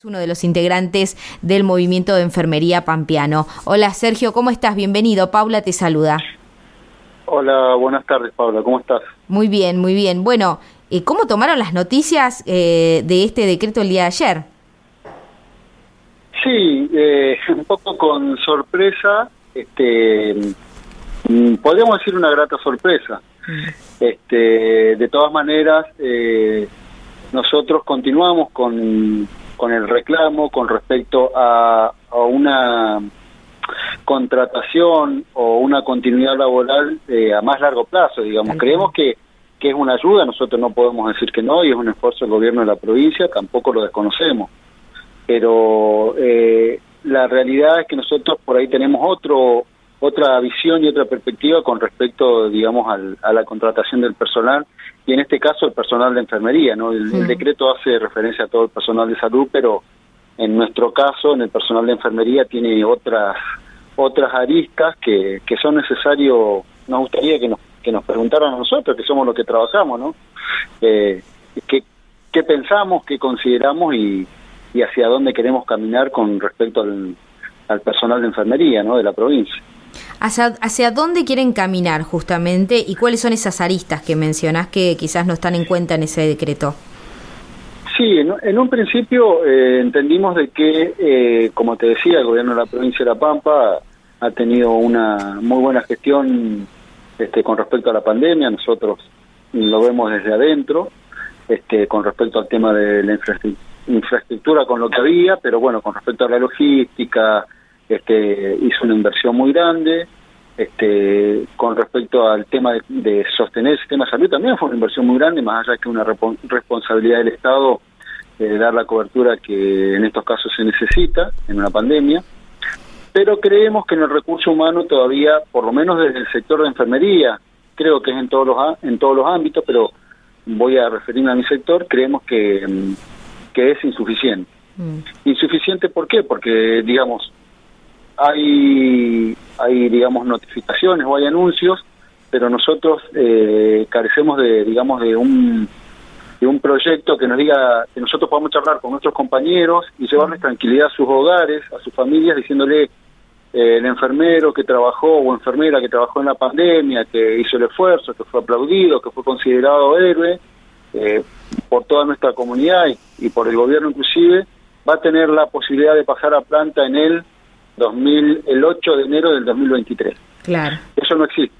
Uno de los integrantes del movimiento de enfermería pampeano. Hola Sergio, ¿cómo estás? Bienvenido, Paula te saluda. Hola, buenas tardes Paula, ¿cómo estás? Muy bien, muy bien. Bueno, ¿cómo tomaron las noticias de este decreto el día de ayer? Sí, un poco con sorpresa, podríamos decir una grata sorpresa. De todas maneras, nosotros continuamos con el reclamo con respecto a una contratación o una continuidad laboral a más largo plazo, digamos. Creemos que es una ayuda, nosotros no podemos decir que no, y es un esfuerzo del gobierno de la provincia, tampoco lo desconocemos. Pero la realidad es que nosotros por ahí tenemos otra visión y otra perspectiva con respecto, digamos, a la contratación del personal, y en este caso el personal de enfermería, ¿no? El decreto hace referencia a todo el personal de salud, pero en nuestro caso, en el personal de enfermería, tiene otras aristas que son necesarios. Nos gustaría que nos preguntaran a nosotros, que somos los que trabajamos, ¿no? ¿Qué pensamos, qué consideramos y hacia dónde queremos caminar con respecto al personal de enfermería, ¿no?, de la provincia? ¿Hacia dónde quieren caminar justamente y cuáles son esas aristas que mencionás que quizás no están en cuenta en ese decreto? Sí, en un principio entendimos de que, como te decía, el gobierno de la provincia de La Pampa ha tenido una muy buena gestión con respecto a la pandemia. Nosotros lo vemos desde adentro, con respecto al tema de la infraestructura con lo que había, pero bueno, con respecto a la logística, hizo una inversión muy grande. Con respecto al tema de sostener el sistema de salud, también fue una inversión muy grande, más allá que una responsabilidad del Estado dar la cobertura que en estos casos se necesita en una pandemia. Pero creemos que en el recurso humano todavía, por lo menos desde el sector de enfermería, creo que es en todos los ámbitos, pero voy a referirme a mi sector, creemos que es insuficiente. ¿Insuficiente por qué? Porque, digamos, hay digamos notificaciones o hay anuncios, pero nosotros carecemos de un proyecto que nos diga que nosotros podamos charlar con nuestros compañeros y llevarles tranquilidad a sus hogares, a sus familias, diciéndole el enfermero que trabajó o enfermera que trabajó en la pandemia, que hizo el esfuerzo, que fue aplaudido, que fue considerado héroe por toda nuestra comunidad y por el gobierno inclusive, va a tener la posibilidad de pasar a planta en el 8 de enero del 2023. Claro. Eso no existe.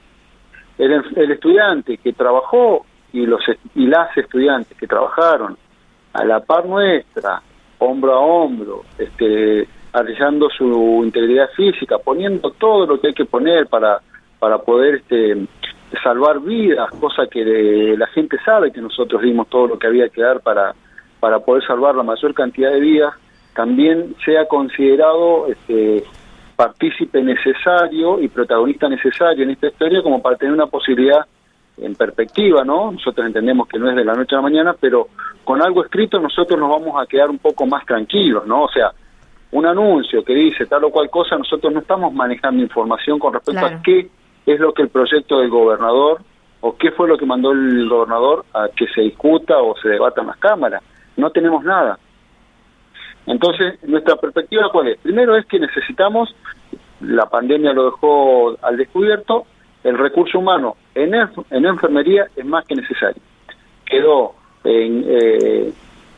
El estudiante que trabajó y las estudiantes que trabajaron a la par nuestra, hombro a hombro, arriesgando su integridad física, poniendo todo lo que hay que poner para poder salvar vidas, cosa que la gente sabe que nosotros dimos todo lo que había que dar para poder salvar la mayor cantidad de vidas, también sea considerado partícipe necesario y protagonista necesario en esta historia, como para tener una posibilidad en perspectiva, ¿no? Nosotros entendemos que no es de la noche a la mañana, pero con algo escrito nosotros nos vamos a quedar un poco más tranquilos, ¿no? O sea, un anuncio que dice tal o cual cosa, nosotros no estamos manejando información con respecto a qué es lo que el proyecto del gobernador o qué fue lo que mandó el gobernador a que se discuta o se debata en las cámaras. No tenemos nada. Entonces, nuestra perspectiva, ¿cuál es? Primero es que necesitamos, la pandemia lo dejó al descubierto, el recurso humano en enfermería es más que necesario. Quedó en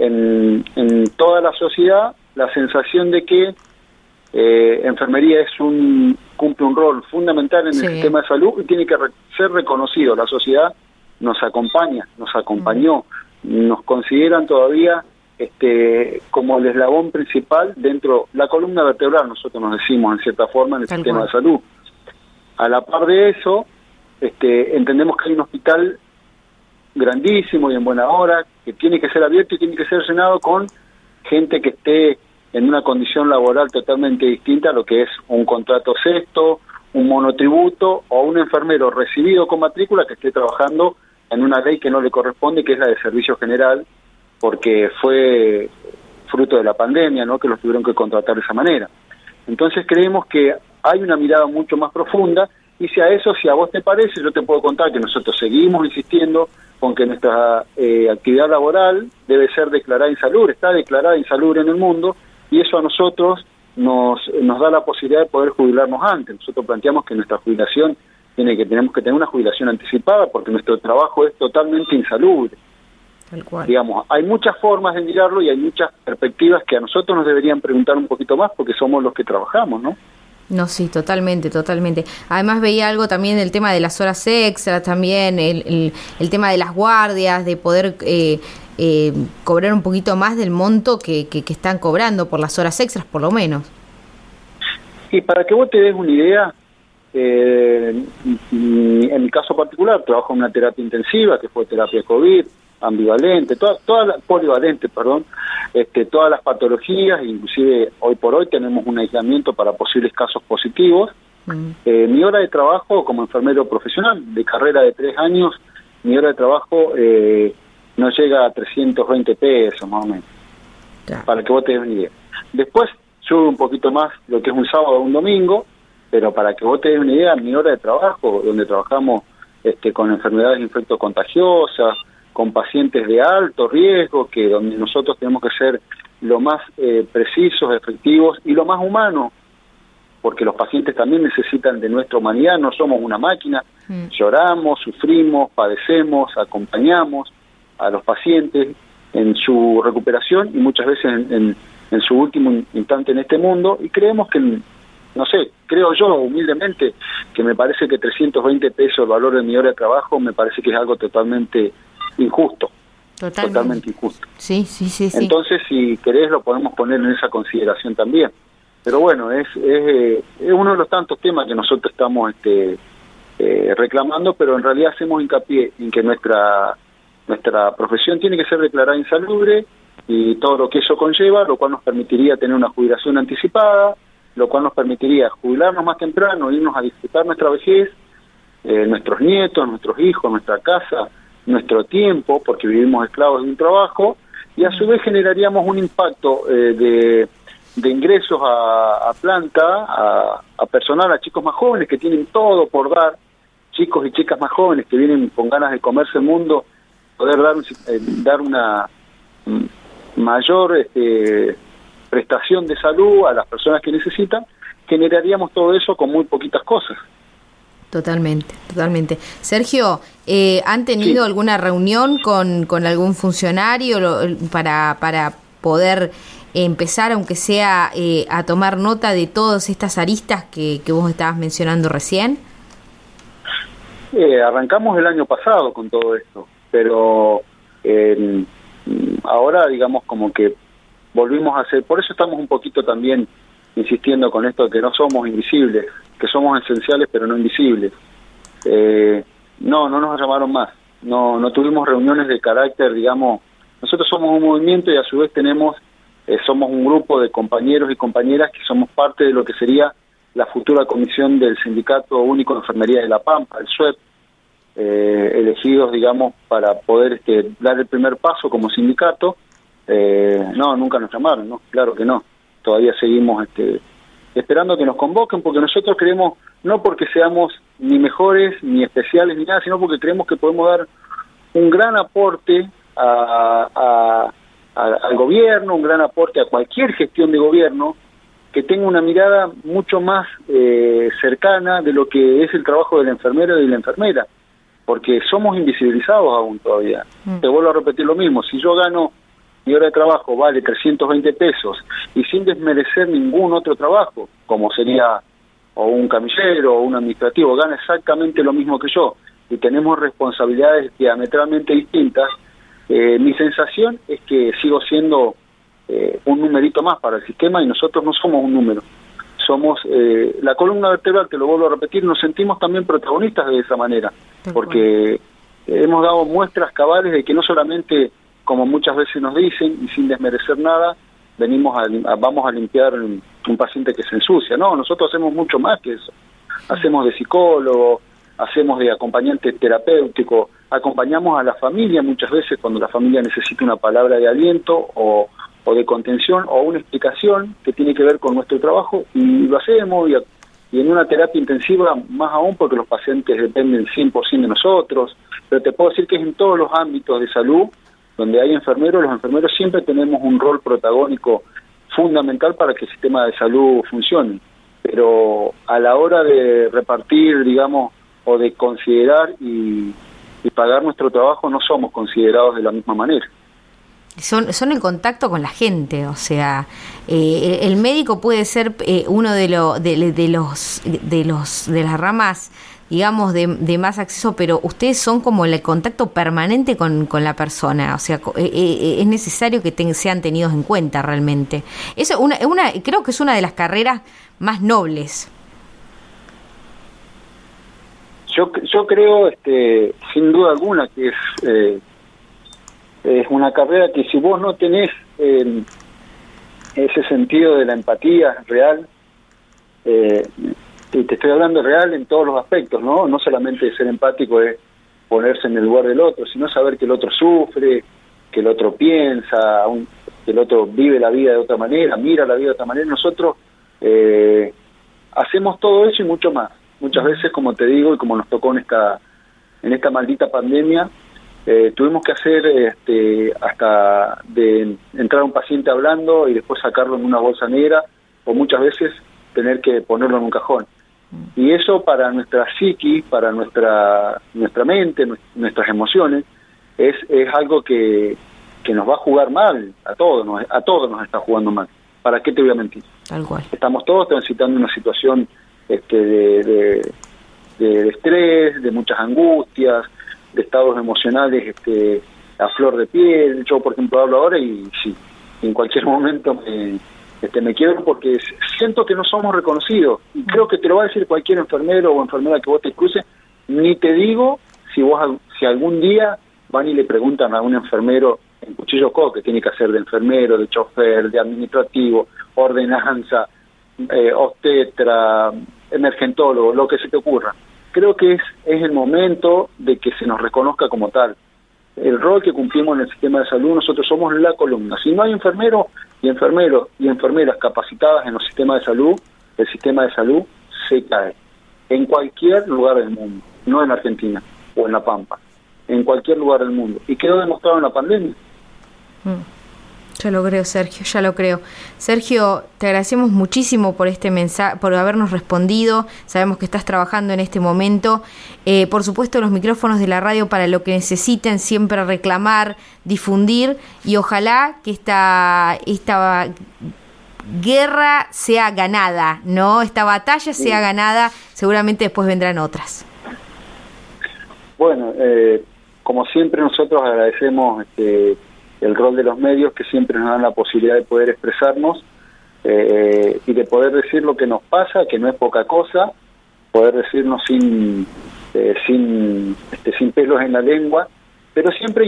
toda la sociedad la sensación de que enfermería cumple un rol fundamental en el sistema de salud y tiene que ser reconocido. La sociedad nos acompañó, nos consideran todavía como el eslabón principal dentro, la columna vertebral, nosotros nos decimos en cierta forma, en el sistema de salud. A la par de eso, entendemos que hay un hospital grandísimo y en buena hora, que tiene que ser abierto y tiene que ser llenado con gente que esté en una condición laboral totalmente distinta a lo que es un contrato sexto, un monotributo o un enfermero recibido con matrícula que esté trabajando en una ley que no le corresponde, que es la de servicio general, porque fue fruto de la pandemia, ¿no?, que los tuvieron que contratar de esa manera. Entonces creemos que hay una mirada mucho más profunda, y si a vos te parece, yo te puedo contar que nosotros seguimos insistiendo con que nuestra actividad laboral debe ser declarada insalubre, está declarada insalubre en el mundo, y eso a nosotros nos da la posibilidad de poder jubilarnos antes. Nosotros planteamos que nuestra jubilación tenemos que tener una jubilación anticipada porque nuestro trabajo es totalmente insalubre. Tal cual. Digamos, hay muchas formas de mirarlo y hay muchas perspectivas que a nosotros nos deberían preguntar un poquito más porque somos los que trabajamos, ¿no? No, sí, totalmente, totalmente. Además veía algo también del tema de las horas extras, también el tema de las guardias, de poder cobrar un poquito más del monto que están cobrando por las horas extras, por lo menos. Y para que vos te des una idea, en mi caso particular, trabajo en una terapia intensiva, que fue terapia COVID, ambivalente, polivalente, perdón, todas las patologías, inclusive hoy por hoy tenemos un aislamiento para posibles casos positivos. Mi hora de trabajo como enfermero profesional, de carrera de 3 años, mi hora de trabajo no llega a 320 pesos más o menos, para que vos te des una idea. Después sube un poquito más lo que es un sábado o un domingo, pero para que vos te des una idea, mi hora de trabajo, donde trabajamos con enfermedades infectocontagiosas, con pacientes de alto riesgo, que donde nosotros tenemos que ser lo más precisos, efectivos y lo más humanos, porque los pacientes también necesitan de nuestra humanidad, no somos una máquina, lloramos, sufrimos, padecemos, acompañamos a los pacientes en su recuperación y muchas veces en su último instante en este mundo, y creemos que, no sé, creo yo humildemente que me parece que 320 pesos el valor de mi hora de trabajo me parece que es algo totalmente injusto. Totalmente injusto. Sí. Entonces, si querés, lo podemos poner en esa consideración también. Pero bueno, es uno de los tantos temas que nosotros estamos reclamando, pero en realidad hacemos hincapié en que nuestra profesión tiene que ser declarada insalubre y todo lo que eso conlleva, lo cual nos permitiría tener una jubilación anticipada, lo cual nos permitiría jubilarnos más temprano, irnos a disfrutar nuestra vejez, nuestros nietos, nuestros hijos, nuestra casa, nuestro tiempo, porque vivimos esclavos de un trabajo, y a su vez generaríamos un impacto de ingresos a planta, a personal, a chicos más jóvenes que tienen todo por dar, chicos y chicas más jóvenes que vienen con ganas de comerse el mundo, poder dar una mayor prestación de salud a las personas que necesitan, generaríamos todo eso con muy poquitas cosas. Totalmente. Sergio, ¿han tenido alguna reunión con algún funcionario para poder empezar, aunque sea a tomar nota de todas estas aristas que vos estabas mencionando recién? Arrancamos el año pasado con todo esto, pero ahora digamos como que volvimos a hacer, por eso estamos un poquito también insistiendo con esto de que no somos invisibles, que somos esenciales pero no invisibles. No nos llamaron más, no tuvimos reuniones de carácter, digamos, nosotros somos un movimiento y a su vez somos un grupo de compañeros y compañeras que somos parte de lo que sería la futura comisión del Sindicato Único de Enfermería de La Pampa, el SUEP, elegidos, digamos, para poder dar el primer paso como sindicato. No, nunca nos llamaron, ¿no? Claro que no. Todavía seguimos esperando que nos convoquen, porque nosotros creemos, no porque seamos ni mejores, ni especiales, ni nada, sino porque creemos que podemos dar un gran aporte al gobierno, un gran aporte a cualquier gestión de gobierno que tenga una mirada mucho más cercana de lo que es el trabajo del enfermero y de la enfermera, porque somos invisibilizados aún todavía. Te vuelvo a repetir lo mismo, si yo gano, mi hora de trabajo vale 320 pesos y sin desmerecer ningún otro trabajo, como sería o un camillero o un administrativo, gana exactamente lo mismo que yo y tenemos responsabilidades diametralmente distintas, mi sensación es que sigo siendo un numerito más para el sistema y nosotros no somos un número. Somos la columna vertebral, te lo vuelvo a repetir, nos sentimos también protagonistas de esa manera, porque hemos dado muestras cabales de que no solamente, como muchas veces nos dicen, y sin desmerecer nada, vamos a limpiar un paciente que se ensucia. No, nosotros hacemos mucho más que eso. Hacemos de psicólogo, hacemos de acompañante terapéutico, acompañamos a la familia muchas veces cuando la familia necesita una palabra de aliento o de contención o una explicación que tiene que ver con nuestro trabajo, y lo hacemos y en una terapia intensiva más aún, porque los pacientes dependen 100% de nosotros, pero te puedo decir que es en todos los ámbitos de salud donde hay enfermeros. Los enfermeros siempre tenemos un rol protagónico fundamental para que el sistema de salud funcione, pero a la hora de repartir, digamos, o de considerar y pagar nuestro trabajo, no somos considerados de la misma manera. Son el contacto con la gente, o sea, el médico puede ser uno de las ramas, digamos, de más acceso, pero ustedes son como el contacto permanente con la persona, o sea, es necesario que sean tenidos en cuenta realmente. Eso creo que es una de las carreras más nobles. Yo creo, sin duda alguna, que es una carrera que si vos no tenés ese sentido de la empatía real, y te estoy hablando real en todos los aspectos, no solamente ser empático es ponerse en el lugar del otro, sino saber que el otro sufre, que el otro piensa, que el otro vive la vida de otra manera, mira la vida de otra manera. Nosotros hacemos todo eso y mucho más. Muchas veces, como te digo, y como nos tocó en esta maldita pandemia, tuvimos que hacer hasta de entrar a un paciente hablando y después sacarlo en una bolsa negra, o muchas veces tener que ponerlo en un cajón. Y eso para nuestra psiqui, para nuestra mente, nuestras emociones, es algo que nos va a jugar mal, a todos nos está jugando mal. ¿Para qué te voy a mentir? Tal cual. Estamos todos transitando una situación de estrés, de muchas angustias, de estados emocionales a flor de piel. Yo, por ejemplo, hablo ahora y sí, en cualquier momento me quiebro porque siento que no somos reconocidos. Y creo que te lo va a decir cualquier enfermero o enfermera que vos te cruces. Ni te digo si algún día van y le preguntan a un enfermero en Cuchillo Co que tiene que hacer de enfermero, de chofer, de administrativo, ordenanza, obstetra, emergentólogo, lo que se te ocurra. Creo que es el momento de que se nos reconozca como tal. El rol que cumplimos en el sistema de salud, nosotros somos la columna. Si no hay enfermeros y enfermeras capacitadas en los sistemas de salud, el sistema de salud se cae. En cualquier lugar del mundo, no en Argentina o en La Pampa, en cualquier lugar del mundo. Y quedó demostrado en la pandemia. Ya lo creo, Sergio, ya lo creo. Sergio, te agradecemos muchísimo por este mensaje, por habernos respondido. Sabemos que estás trabajando en este momento. Por supuesto, los micrófonos de la radio para lo que necesiten, siempre reclamar, difundir, y ojalá que esta guerra sea ganada, ¿no? Esta batalla sea ganada, seguramente después vendrán otras. Bueno, como siempre nosotros agradecemos el rol de los medios, que siempre nos dan la posibilidad de poder expresarnos y de poder decir lo que nos pasa, que no es poca cosa, poder decirnos sin pelos en la lengua, pero siempre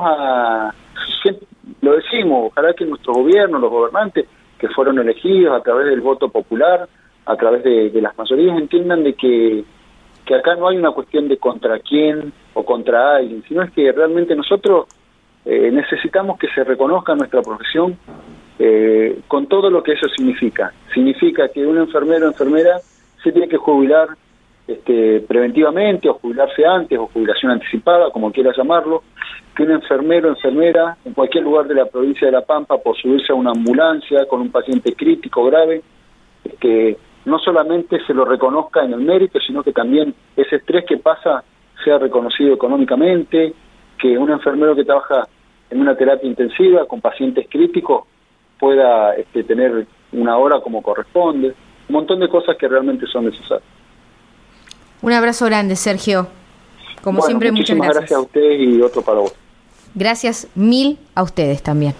lo decimos, ojalá que nuestros gobiernos, los gobernantes que fueron elegidos a través del voto popular, a través de las mayorías, entiendan de que acá no hay una cuestión de contra quién o contra alguien, sino es que realmente nosotros necesitamos que se reconozca nuestra profesión con todo lo que eso significa. Significa que un enfermero o enfermera se tiene que jubilar preventivamente, o jubilarse antes, o jubilación anticipada, como quieras llamarlo, que un enfermero o enfermera en cualquier lugar de la provincia de La Pampa, por subirse a una ambulancia con un paciente crítico grave, que no solamente se lo reconozca en el mérito, sino que también ese estrés que pasa sea reconocido económicamente, que un enfermero que trabaja en una terapia intensiva con pacientes críticos pueda tener una hora como corresponde, un montón de cosas que realmente son necesarias. Un abrazo grande, Sergio. Como siempre, muchas gracias. Gracias a ustedes y otro para vos. Gracias mil a ustedes también.